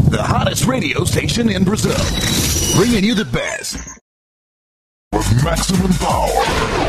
the hottest radio station in Brazil. Bringing you the best with maximum power.